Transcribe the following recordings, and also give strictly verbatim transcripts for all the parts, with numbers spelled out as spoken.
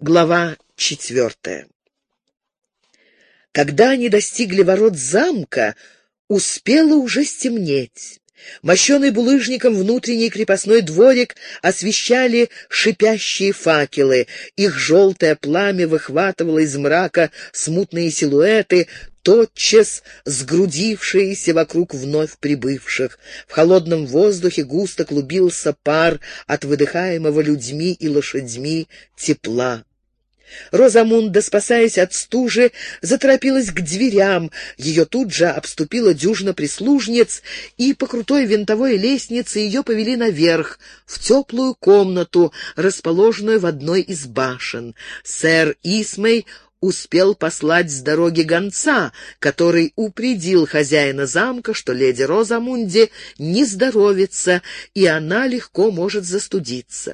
Глава четвертая. Когда они достигли ворот замка, успело уже стемнеть. Мощеный булыжником внутренний крепостной дворик освещали шипящие факелы. Их желтое пламя выхватывало из мрака смутные силуэты, тотчас сгрудившиеся вокруг вновь прибывших. В холодном воздухе густо клубился пар от выдыхаемого людьми и лошадьми тепла. Розамунда, спасаясь от стужи, заторопилась к дверям. Ее тут же обступила дюжина прислужниц, и по крутой винтовой лестнице ее повели наверх, в теплую комнату, расположенную в одной из башен. Сэр Исмей успел послать с дороги гонца, который упредил хозяина замка, что леди Розамунде не здоровится, и она легко может застудиться.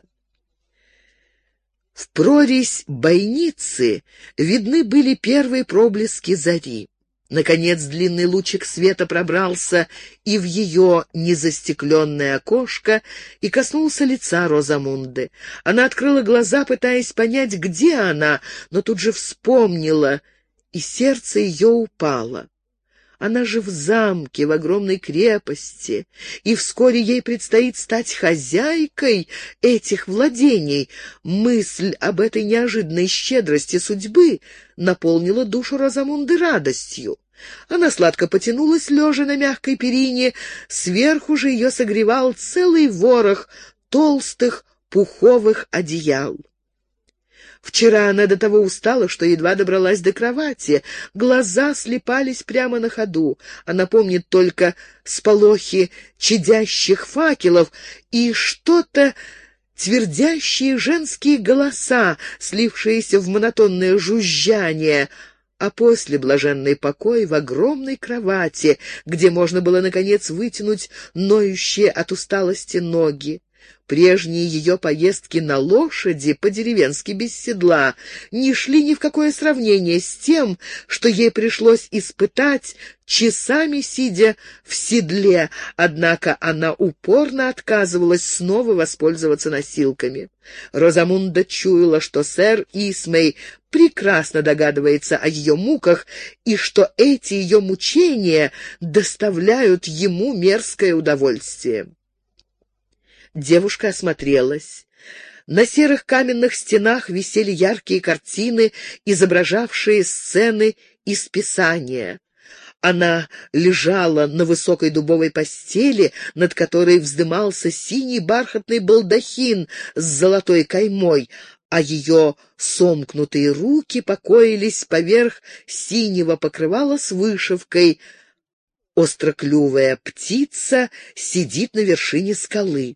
В прорезь бойницы видны были первые проблески зари. Наконец длинный лучик света пробрался и в ее незастекленное окошко и коснулся лица Розамунды. Она открыла глаза, пытаясь понять, где она, но тут же вспомнила, и сердце ее упало. Она же в замке, в огромной крепости, и вскоре ей предстоит стать хозяйкой этих владений. Мысль об этой неожиданной щедрости судьбы наполнила душу Розамунды радостью. Она сладко потянулась, лежа на мягкой перине, сверху же ее согревал целый ворох толстых пуховых одеял. Вчера она до того устала, что едва добралась до кровати. Глаза слипались прямо на ходу. Она помнит только сполохи чадящих факелов и что-то твердящие женские голоса, слившиеся в монотонное жужжание, а после блаженный покой в огромной кровати, где можно было, наконец, вытянуть ноющие от усталости ноги. Прежние ее поездки на лошади, по-деревенски без седла, не шли ни в какое сравнение с тем, что ей пришлось испытать, часами сидя в седле, однако она упорно отказывалась снова воспользоваться носилками. Розамунда чуяла, что сэр Исмей прекрасно догадывается о ее муках и что эти ее мучения доставляют ему мерзкое удовольствие. Девушка осмотрелась. На серых каменных стенах висели яркие картины, изображавшие сцены из Писания. Она лежала на высокой дубовой постели, над которой вздымался синий бархатный балдахин с золотой каймой, а ее сомкнутые руки покоились поверх синего покрывала с вышивкой. Остроклювая птица сидит на вершине скалы.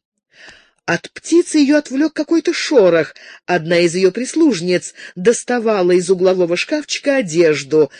От птицы ее отвлек какой-то шорох. Одна из ее прислужниц доставала из углового шкафчика одежду.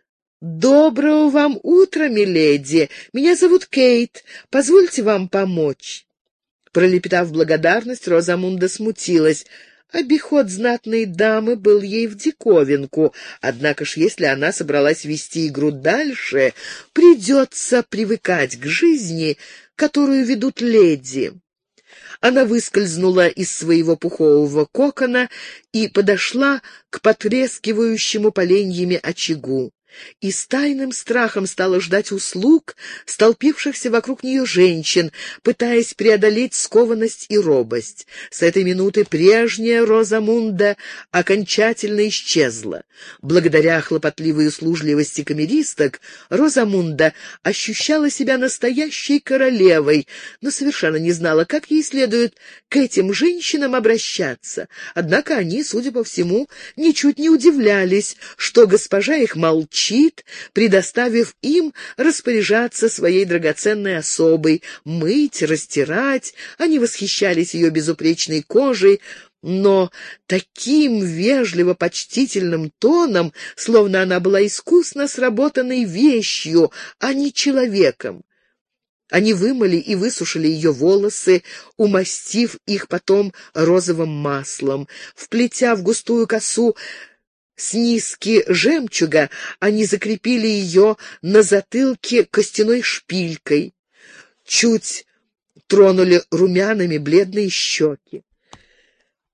«Доброго вам утра, миледи! Меня зовут Кейт. Позвольте вам помочь». Пролепетав благодарность, Розамунда смутилась. Обиход знатной дамы был ей в диковинку, однако ж, если она собралась вести игру дальше, придется привыкать к жизни, которую ведут леди. Она выскользнула из своего пухового кокона и подошла к потрескивающему поленьями очагу. И с тайным страхом стала ждать услуг столпившихся вокруг нее женщин, пытаясь преодолеть скованность и робость. С этой минуты прежняя Розамунда окончательно исчезла. Благодаря хлопотливой услужливости камеристок Розамунда ощущала себя настоящей королевой, но совершенно не знала, как ей следует к этим женщинам обращаться. Однако они, судя по всему, ничуть не удивлялись, что госпожа их молчит, предоставив им распоряжаться своей драгоценной особой, мыть, растирать. Они восхищались ее безупречной кожей, но таким вежливо-почтительным тоном, словно она была искусно сработанной вещью, а не человеком. Они вымыли и высушили ее волосы, умастив их потом розовым маслом. Вплетя в густую косу с низки жемчуга, они закрепили ее на затылке костяной шпилькой, чуть тронули румянами бледные щеки.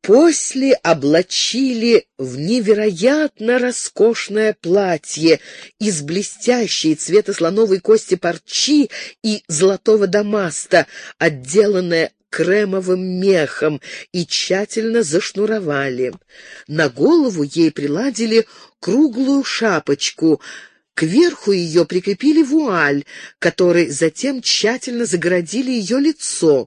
После облачили в невероятно роскошное платье из блестящей цвета слоновой кости парчи и золотого дамаста, отделанное кремовым мехом, и тщательно зашнуровали. На голову ей приладили круглую шапочку, кверху ее прикрепили вуаль, которой затем тщательно загородили ее лицо.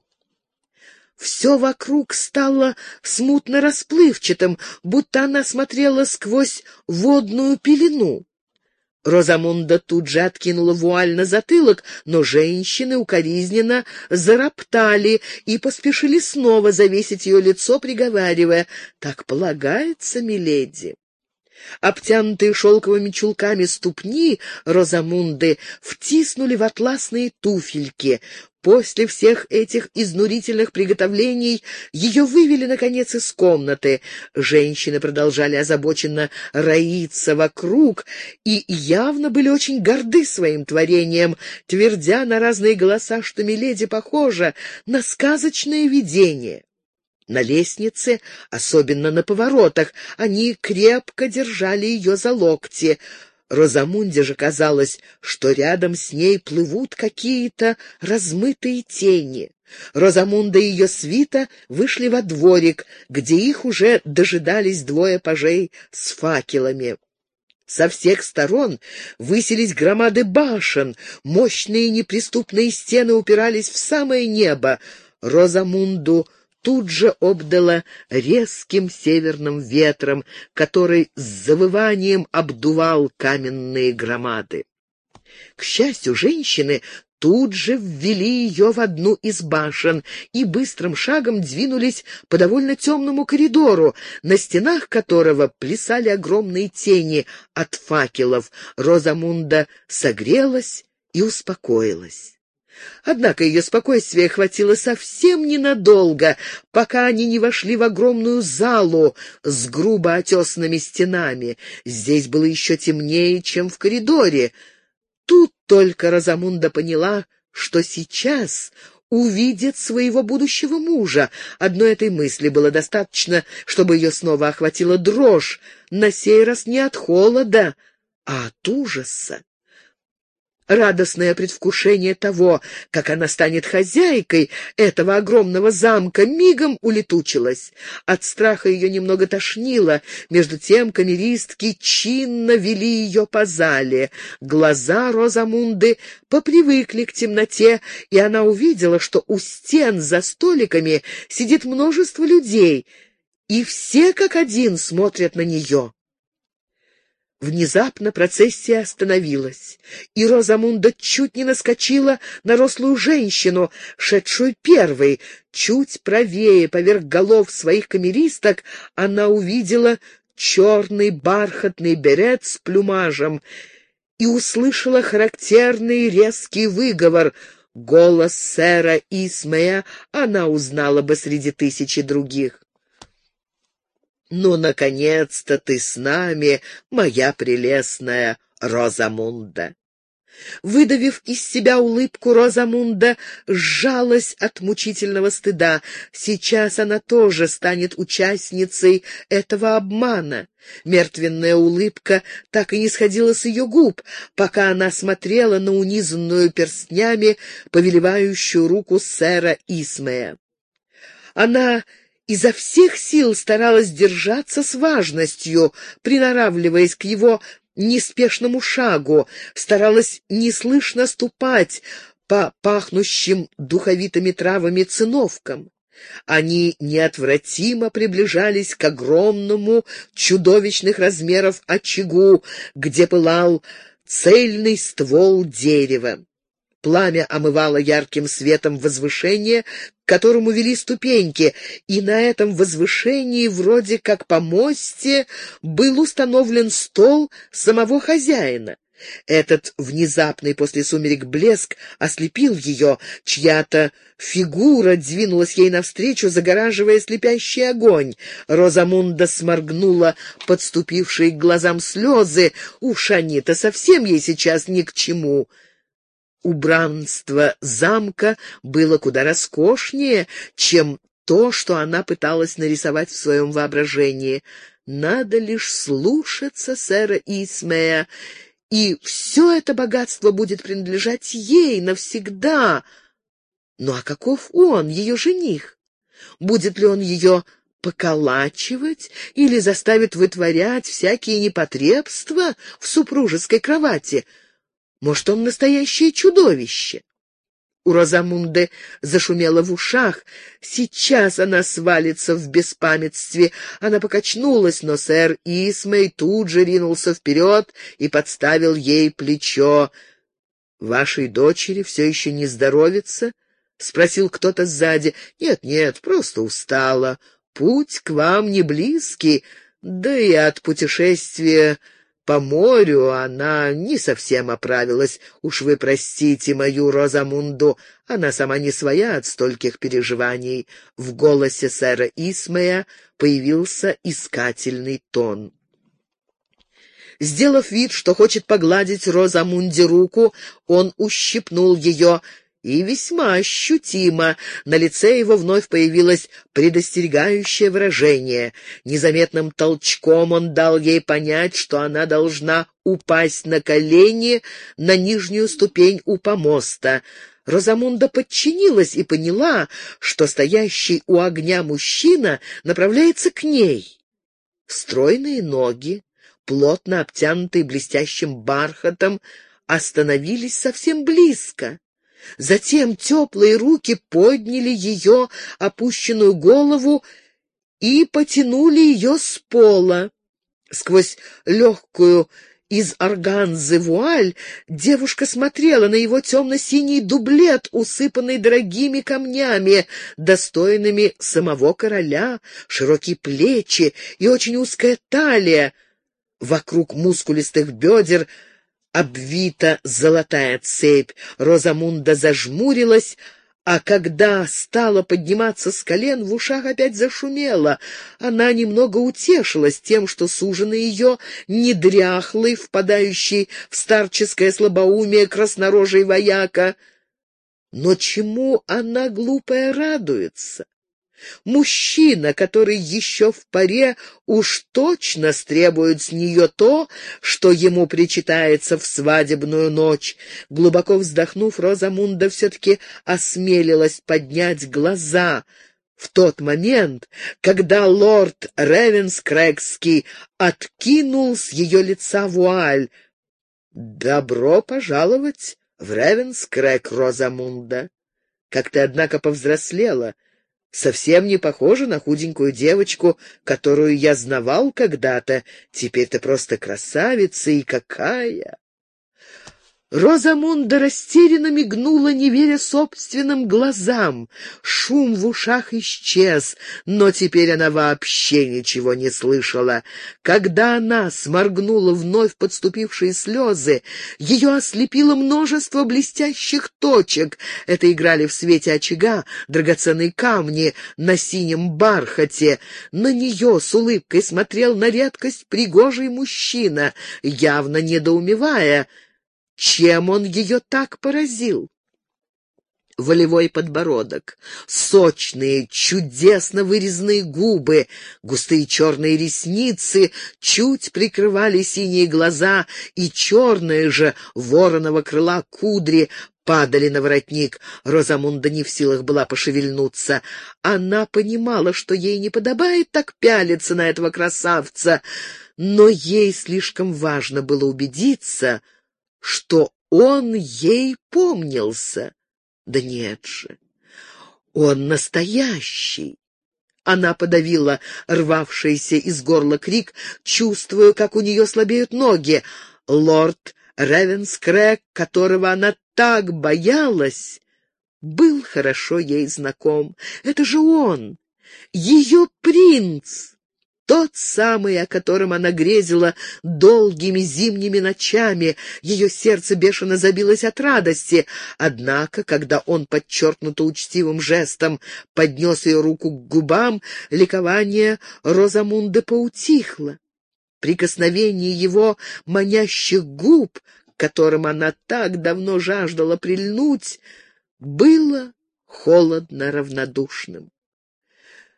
Все вокруг стало смутно расплывчатым, будто она смотрела сквозь водную пелену. Розамунда тут же откинула вуаль на затылок, но женщины укоризненно зароптали и поспешили снова завесить ее лицо, приговаривая: «Так полагается, миледи». Обтянутые шелковыми чулками ступни Розамунды втиснули в атласные туфельки. После всех этих изнурительных приготовлений ее вывели, наконец, из комнаты. Женщины продолжали озабоченно роиться вокруг и явно были очень горды своим творением, твердя на разные голоса, что миледи похожа на сказочное видение. На лестнице, особенно на поворотах, они крепко держали ее за локти. Розамунде же казалось, что рядом с ней плывут какие-то размытые тени. Розамунда и ее свита вышли во дворик, где их уже дожидались двое пажей с факелами. Со всех сторон высились громады башен, мощные неприступные стены упирались в самое небо. Розамунду тут же обдало резким северным ветром, который с завыванием обдувал каменные громады. К счастью, женщины тут же ввели ее в одну из башен и быстрым шагом двинулись по довольно темному коридору, на стенах которого плясали огромные тени от факелов. Розамунда согрелась и успокоилась. Однако ее спокойствия хватило совсем ненадолго, пока они не вошли в огромную залу с грубо отесанными стенами. Здесь было еще темнее, чем в коридоре. Тут только Розамунда поняла, что сейчас увидит своего будущего мужа. Одной этой мысли было достаточно, чтобы ее снова охватила дрожь, на сей раз не от холода, а от ужаса. Радостное предвкушение того, как она станет хозяйкой этого огромного замка, мигом улетучилось. От страха ее немного тошнило. Между тем камеристки чинно вели ее по зале. Глаза Розамунды попривыкли к темноте, и она увидела, что у стен за столиками сидит множество людей, и все как один смотрят на нее. Внезапно процессия остановилась, и Розамунда чуть не наскочила на рослую женщину, шедшую первой. Чуть правее, поверх голов своих камеристок, она увидела черный бархатный берет с плюмажем и услышала характерный резкий выговор. Голос сэра Исмея она узнала бы среди тысячи других. «Ну, наконец-то ты с нами, моя прелестная Розамунда!» Выдавив из себя улыбку, Розамунда сжалась от мучительного стыда. Сейчас она тоже станет участницей этого обмана. Мертвенная улыбка так и не сходила с ее губ, пока она смотрела на унизанную перстнями повелевающую руку сэра Исмея. Она изо всех сил старалась держаться с важностью, приноравливаясь к его неспешному шагу, старалась неслышно ступать по пахнущим духовитыми травами циновкам. Они неотвратимо приближались к огромному, чудовищных размеров очагу, где пылал цельный ствол дерева. Пламя омывало ярким светом возвышение, к которому вели ступеньки, и на этом возвышении, вроде как помосте, был установлен стол самого хозяина. Этот внезапный после сумерек блеск ослепил ее, чья-то фигура двинулась ей навстречу, загораживая слепящий огонь. Розамунда сморгнула подступившие к глазам слезы. Уж они-то совсем ей сейчас ни к чему. Убранство замка было куда роскошнее, чем то, что она пыталась нарисовать в своем воображении. Надо лишь слушаться сэра Исмея, и все это богатство будет принадлежать ей навсегда. Ну а каков он, ее жених? Будет ли он ее поколачивать или заставит вытворять всякие непотребства в супружеской кровати? Может, он настоящее чудовище? У Розамунды зашумело в ушах. Сейчас она свалится в беспамятстве. Она покачнулась, но сэр Исмей тут же ринулся вперед и подставил ей плечо. «Вашей дочери все еще не здоровится?» — спросил кто-то сзади. «Нет-нет, просто устала. Путь к вам не близкий, да и от путешествия по морю она не совсем оправилась. Уж вы простите мою Розамунду, она сама не своя от стольких переживаний». В голосе сэра Исмея появился искательный тон. Сделав вид, что хочет погладить Розамунде руку, он ущипнул ее, и весьма ощутимо. На лице его вновь появилось предостерегающее выражение. Незаметным толчком он дал ей понять, что она должна упасть на колени на нижнюю ступень у помоста. Розамунда подчинилась и поняла, что стоящий у огня мужчина направляется к ней. Стройные ноги, плотно обтянутые блестящим бархатом, остановились совсем близко. Затем теплые руки подняли ее опущенную голову и потянули ее с пола. Сквозь легкую из органзы вуаль девушка смотрела на его темно-синий дублет, усыпанный дорогими камнями, достойными самого короля, широкие плечи и очень узкая талия. Вокруг мускулистых бедер обвита золотая цепь. Розамунда зажмурилась, а когда стала подниматься с колен, в ушах опять зашумело. Она немного утешилась тем, что суженый ее не дряхлый, впадающий в старческое слабоумие краснорожий вояка. Но чему она, глупая, радуется? Мужчина, который еще в паре, уж точно стребует с нее то, что ему причитается в свадебную ночь. Глубоко вздохнув, Розамунда все-таки осмелилась поднять глаза в тот момент, когда лорд Ревенскрэгский откинул с ее лица вуаль. «Добро пожаловать в Ревенскрэг, Розамунда! Как ты, однако, повзрослела! Совсем не похожа на худенькую девочку, которую я знавал когда-то. Теперь ты просто красавица, и какая!» Розамунда растерянно мигнула, не веря собственным глазам. Шум в ушах исчез, но теперь она вообще ничего не слышала. Когда она сморгнула вновь подступившие слезы, ее ослепило множество блестящих точек. Это играли в свете очага драгоценные камни на синем бархате. На нее с улыбкой смотрел на редкость пригожий мужчина, явно недоумевая, чем он ее так поразил. Волевой подбородок, сочные, чудесно вырезанные губы, густые черные ресницы чуть прикрывали синие глаза, и черные же вороного крыла кудри падали на воротник. Розамунда не в силах была пошевельнуться. Она понимала, что ей не подобает так пялиться на этого красавца, но ей слишком важно было убедиться, что он ей помнился. Да нет же, он настоящий. Она подавила рвавшийся из горла крик, чувствуя, как у нее слабеют ноги. Лорд Ревенскрэг, которого она так боялась, был хорошо ей знаком. Это же он, ее принц. Тот самый, о котором она грезила долгими зимними ночами. Ее сердце бешено забилось от радости. Однако, когда он подчеркнуто учтивым жестом поднес ее руку к губам, ликование Розамунды поутихло. Прикосновение его манящих губ, к которым она так давно жаждала прильнуть, было холодно равнодушным.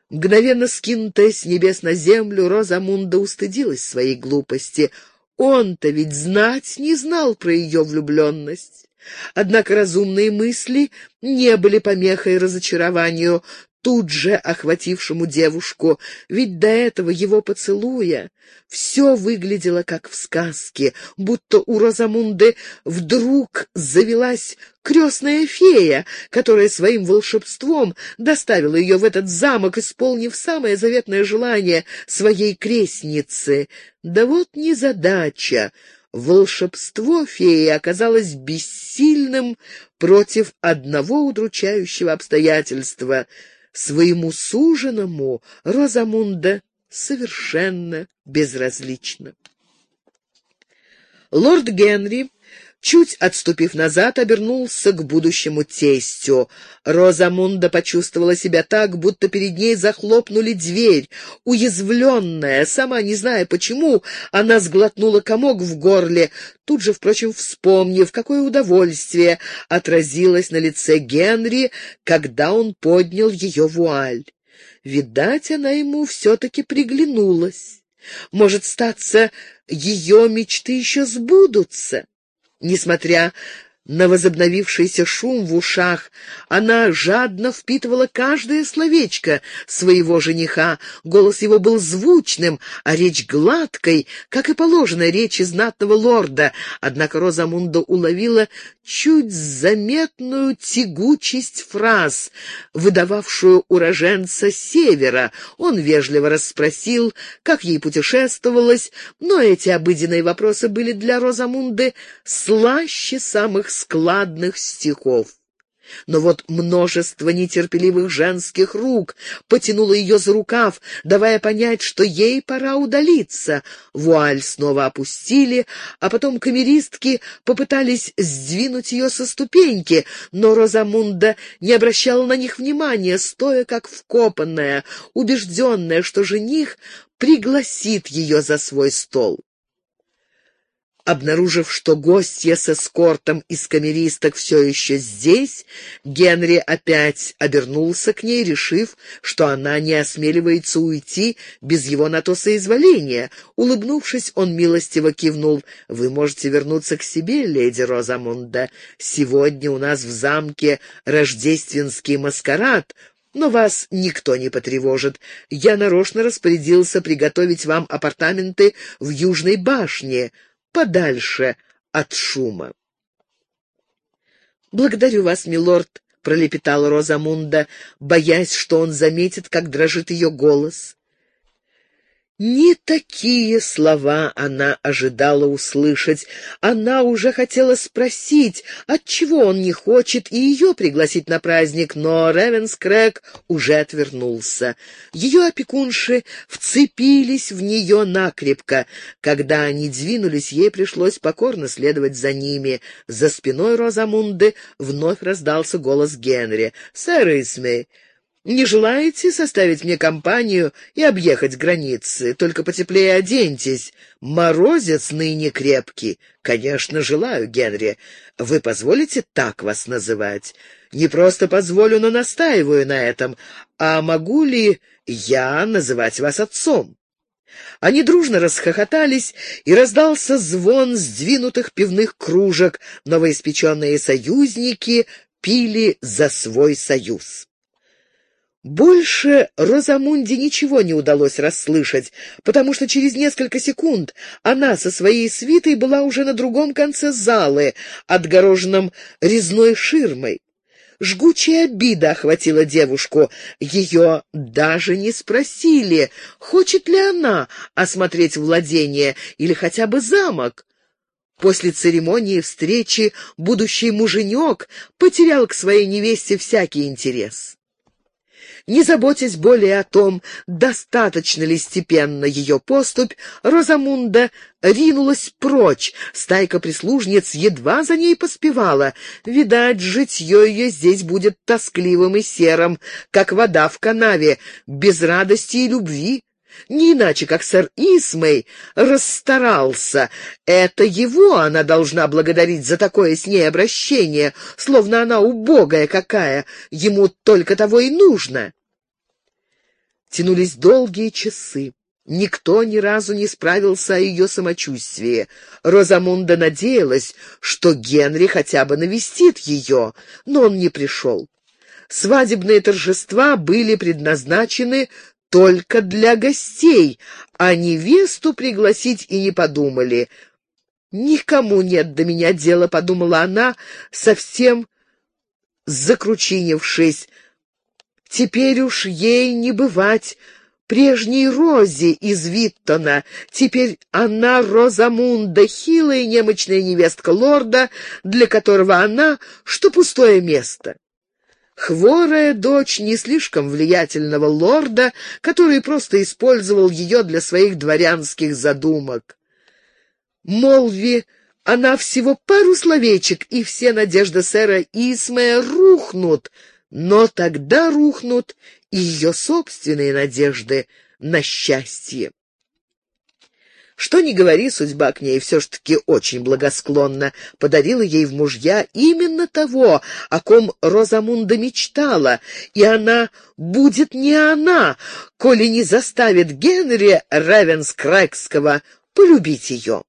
Мгновенно скинутая с небес на землю, Розамунда устыдилась своей глупости. Он-то ведь знать не знал про ее влюбленность. Однако разумные мысли не были помехой разочарованию, тут же охватившему девушку, ведь до этого его поцелуя все выглядело как в сказке, будто у Розамунды вдруг завелась крестная фея, которая своим волшебством доставила ее в этот замок, исполнив самое заветное желание своей крестницы. Да вот незадача. Волшебство феи оказалось бессильным против одного удручающего обстоятельства. Своему суженому Розамунда совершенно безразлична. Лорд Генри, чуть отступив назад, обернулся к будущему тестю. Розамунда почувствовала себя так, будто перед ней захлопнули дверь. Уязвленная, сама не зная почему, она сглотнула комок в горле, тут же, впрочем, вспомнив, какое удовольствие отразилось на лице Генри, когда он поднял ее вуаль. Видать, она ему все-таки приглянулась. Может, статься, ее мечты еще сбудутся. Несмотря на возобновившийся шум в ушах, она жадно впитывала каждое словечко своего жениха. Голос его был звучным, а речь гладкой, как и положено речи знатного лорда. Однако Розамунда уловила чуть заметную тягучесть фраз, выдававшую уроженца севера. Он вежливо расспросил, как ей путешествовалось, но эти обыденные вопросы были для Розамунды слаще самых складных стихов. Но вот множество нетерпеливых женских рук потянуло ее за рукав, давая понять, что ей пора удалиться. Вуаль снова опустили, а потом камеристки попытались сдвинуть ее со ступеньки, но Розамунда не обращала на них внимания, стоя как вкопанная, убежденная, что жених пригласит ее за свой стол. Обнаружив, что гостья с эскортом из камеристок все еще здесь, Генри опять обернулся к ней, решив, что она не осмеливается уйти без его на то соизволения. Улыбнувшись, он милостиво кивнул. «Вы можете вернуться к себе, леди Розамунда. Сегодня у нас в замке рождественский маскарад, но вас никто не потревожит. Я нарочно распорядился приготовить вам апартаменты в Южной башне, подальше от шума». «Благодарю вас, милорд», — пролепетала Розамунда, боясь, что он заметит, как дрожит ее голос. Не такие слова она ожидала услышать. Она уже хотела спросить, отчего он не хочет и ее пригласить на праздник, но Ревенскрэг уже отвернулся. Ее опекунши вцепились в нее накрепко. Когда они двинулись, ей пришлось покорно следовать за ними. За спиной Розамунды вновь раздался голос Генри. «Сэр Исмей, не желаете составить мне компанию и объехать границы? Только потеплее оденьтесь. Морозец ныне крепкий». «Конечно, желаю, Генри. Вы позволите так вас называть?» «Не просто позволю, но настаиваю на этом. А могу ли я называть вас отцом?» Они дружно расхохотались, и раздался звон сдвинутых пивных кружек. Новоиспеченные союзники пили за свой союз. Больше Розамунде ничего не удалось расслышать, потому что через несколько секунд она со своей свитой была уже на другом конце залы, отгороженном резной ширмой. Жгучая обида охватила девушку. Ее даже не спросили, хочет ли она осмотреть владение или хотя бы замок. После церемонии встречи будущий муженек потерял к своей невесте всякий интерес. Не заботясь более о том, достаточно ли степенна ее поступь, Розамунда ринулась прочь. Стайка прислужниц едва за ней поспевала. Видать, житье ее здесь будет тоскливым и серым, как вода в канаве, без радости и любви. Не иначе, как сэр Исмей расстарался. Это его она должна благодарить за такое с ней обращение, словно она убогая какая, ему только того и нужно. Тянулись долгие часы. Никто ни разу не справился о ее самочувствии. Розамунда надеялась, что Генри хотя бы навестит ее, но он не пришел. Свадебные торжества были предназначены только для гостей, а невесту пригласить и не подумали. «Никому нет до меня дела», — подумала она, совсем закручинившись. «Теперь уж ей не бывать прежней Розе из Виттона. Теперь она Розамунда, хилая немощная невестка лорда, для которого она, что пустое место. Хворая дочь не слишком влиятельного лорда, который просто использовал ее для своих дворянских задумок. Молви она всего пару словечек, и все надежды сэра Исмея рухнут, но тогда рухнут и ее собственные надежды на счастье. Что ни говори, судьба к ней все-таки очень благосклонна, подарила ей в мужья именно того, о ком Розамунда мечтала, и она будет не она, коли не заставит Генри Ревенскрэгского полюбить ее.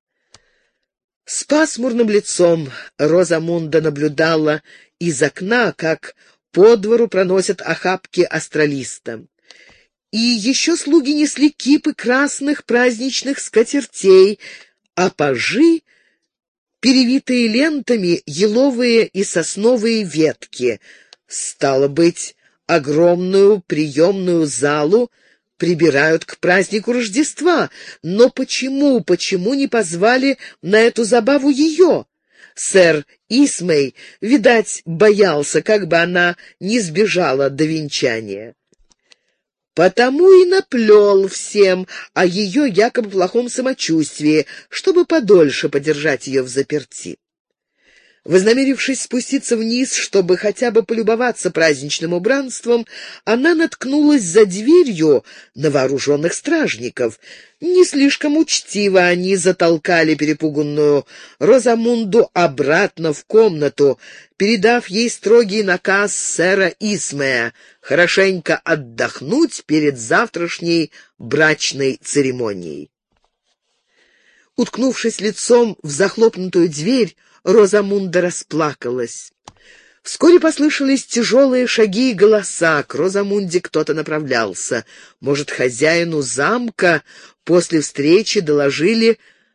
С пасмурным лицом Розамунда наблюдала из окна, как по двору проносят охапки астролиста. И еще слуги несли кипы красных праздничных скатертей, а пажи, перевитые лентами, еловые и сосновые ветки. Стало быть, огромную приемную залу прибирают к празднику Рождества. Но почему, почему не позвали на эту забаву ее? Сэр Исмей, видать, боялся, как бы она не сбежала до венчания. Потому и наплел всем о ее якобы плохом самочувствии, чтобы подольше подержать ее взаперти. Вознамерившись спуститься вниз, чтобы хотя бы полюбоваться праздничным убранством, она наткнулась за дверью на вооруженных стражников. Не слишком учтиво они затолкали перепуганную Розамунду обратно в комнату, передав ей строгий наказ сэра Исмея хорошенько отдохнуть перед завтрашней брачной церемонией. Уткнувшись лицом в захлопнутую дверь, Розамунда расплакалась. Вскоре послышались тяжелые шаги и голоса. К Розамунде кто-то направлялся. Может, хозяину замка после встречи доложили,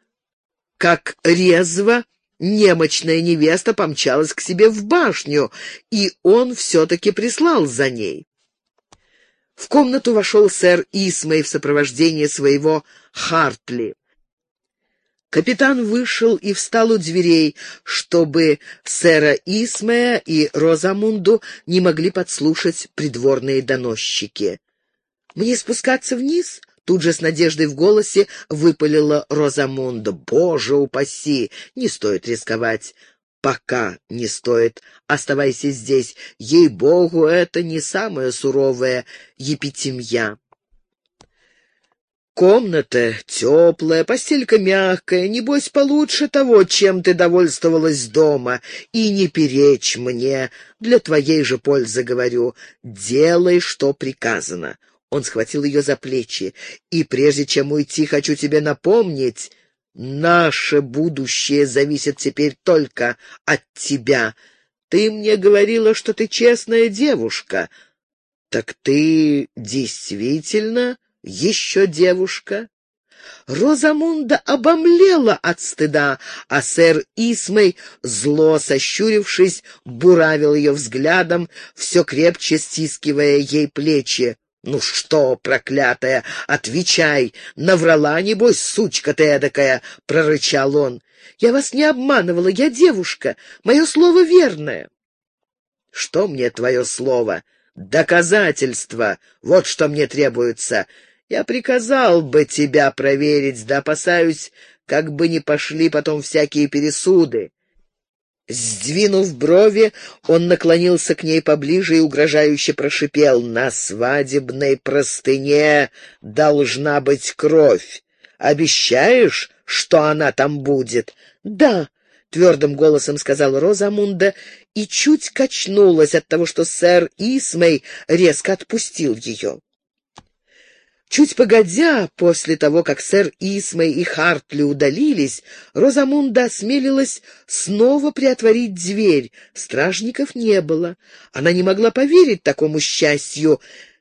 как резво немощная невеста помчалась к себе в башню, и он все-таки прислал за ней. В комнату вошел сэр Исмей в сопровождении своего Хартли. Капитан вышел и встал у дверей, чтобы сэра Исмея и Розамунду не могли подслушать придворные доносчики. «Мне спускаться вниз?» — тут же с надеждой в голосе выпалила Розамунда. «Боже упаси! Не стоит рисковать. Пока не стоит. Оставайся здесь. Ей-богу, это не самая суровая епитемья». «Комната теплая, постелька мягкая, небось, получше того, чем ты довольствовалась дома. И не перечь мне, для твоей же пользы говорю. Делай, что приказано». Он схватил ее за плечи. «И прежде чем уйти, хочу тебе напомнить, наше будущее зависит теперь только от тебя. Ты мне говорила, что ты честная девушка. Так ты действительно еще девушка?» Розамунда обомлела от стыда, а сэр Исмей, зло сощурившись, буравил ее взглядом, все крепче стискивая ей плечи. «Ну что, проклятая, отвечай! Наврала, небось, сучка ты эдакая!» — прорычал он. «Я вас не обманывала, я девушка, мое слово верное». «Что мне твое слово? Доказательства! Вот что мне требуется. Я приказал бы тебя проверить, да опасаюсь, как бы не пошли потом всякие пересуды». Сдвинув брови, он наклонился к ней поближе и угрожающе прошипел: «На свадебной простыне должна быть кровь. Обещаешь, что она там будет?» «Да», — твердым голосом сказала Розамунда и чуть качнулась от того, что сэр Исмей резко отпустил ее. Чуть погодя, после того, как сэр Исмей и Хартли удалились, Розамунда осмелилась снова приотворить дверь. Стражников не было. Она не могла поверить такому счастью.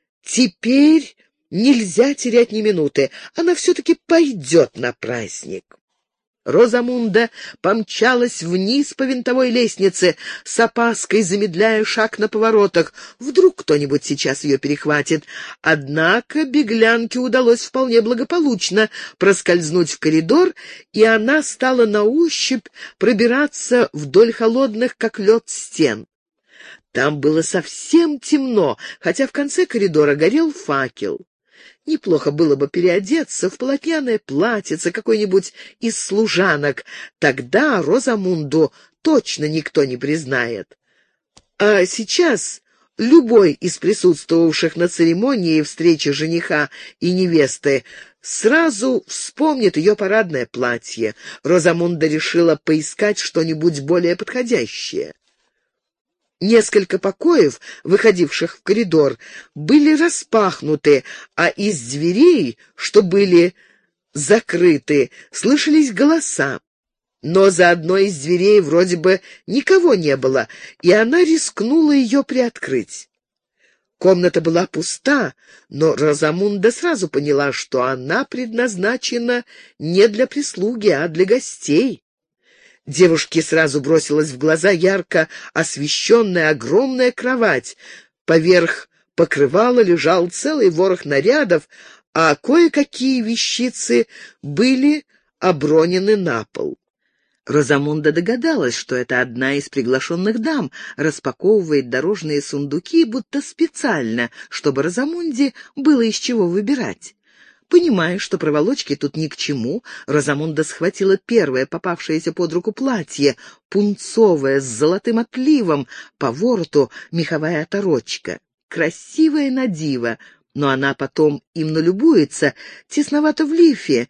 Теперь нельзя терять ни минуты. Она все-таки пойдет на праздник. Розамунда помчалась вниз по винтовой лестнице, с опаской замедляя шаг на поворотах. Вдруг кто-нибудь сейчас ее перехватит. Однако беглянке удалось вполне благополучно проскользнуть в коридор, и она стала на ощупь пробираться вдоль холодных, как лед, стен. Там было совсем темно, хотя в конце коридора горел факел. Неплохо было бы переодеться в полотняное платьице какой-нибудь из служанок. Тогда Розамунду точно никто не признает. А сейчас любой из присутствовавших на церемонии встречи жениха и невесты сразу вспомнит ее парадное платье. Розамунда решила поискать что-нибудь более подходящее. Несколько покоев, выходивших в коридор, были распахнуты, а из дверей, что были закрыты, слышались голоса. Но за одной из дверей вроде бы никого не было, и она рискнула ее приоткрыть. Комната была пуста, но Розамунда сразу поняла, что она предназначена не для прислуги, а для гостей. Девушке сразу бросилась в глаза ярко освещенная огромная кровать. Поверх покрывала лежал целый ворох нарядов, а кое-какие вещицы были обронены на пол. Розамунда догадалась, что это одна из приглашенных дам распаковывает дорожные сундуки, будто специально, чтобы Розамунде было из чего выбирать. Понимая, что проволочки тут ни к чему, Розамунда схватила первое попавшееся под руку платье, пунцовое, с золотым отливом, по вороту меховая оторочка. Красивая на диво, но она потом им налюбуется, тесновато в лифе,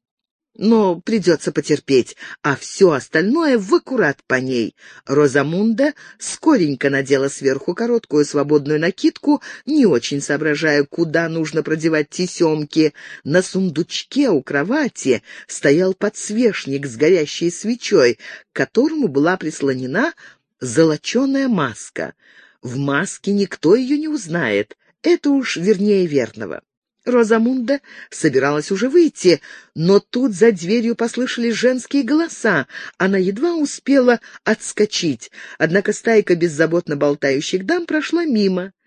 но придется потерпеть, а все остальное в аккурат по ней. Розамунда скоренько надела сверху короткую свободную накидку, не очень соображая, куда нужно продевать тесемки. На сундучке у кровати стоял подсвечник с горящей свечой, к которому была прислонена золоченая маска. В маске никто ее не узнает, это уж вернее верного. Розамунда собиралась уже выйти, но тут за дверью послышались женские голоса. Она едва успела отскочить, однако стайка беззаботно болтающих дам прошла мимо.